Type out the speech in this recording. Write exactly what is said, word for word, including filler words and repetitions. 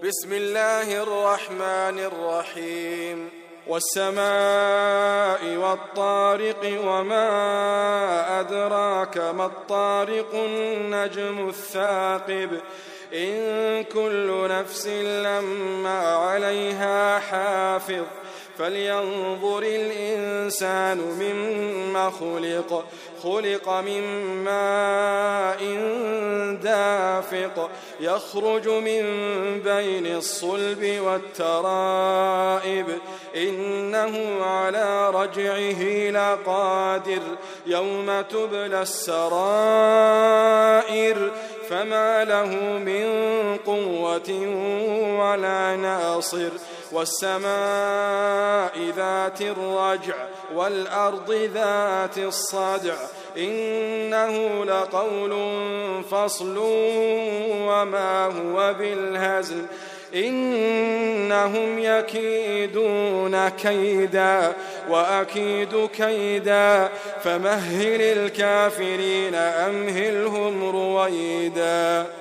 بسم الله الرحمن الرحيم والسماء والطارق وما أدراك ما الطارق النجم الثاقب إن كل نفس لما عليها حافظ فلينظر الإنسان مما خلق خلق من ماء دافق يخرج من بين الصلب والترائب إنه على رجعه لقادر يوم تبلى السرائر فما له من قوة ولا ناصر والسماء ذات الرجع والأرض ذات الصدع إنه لقول فصل وما هو بالهزل إنهم يكيدون كيدا وأكيد كيدا فمهل الكافرين أمهلهم رويدا.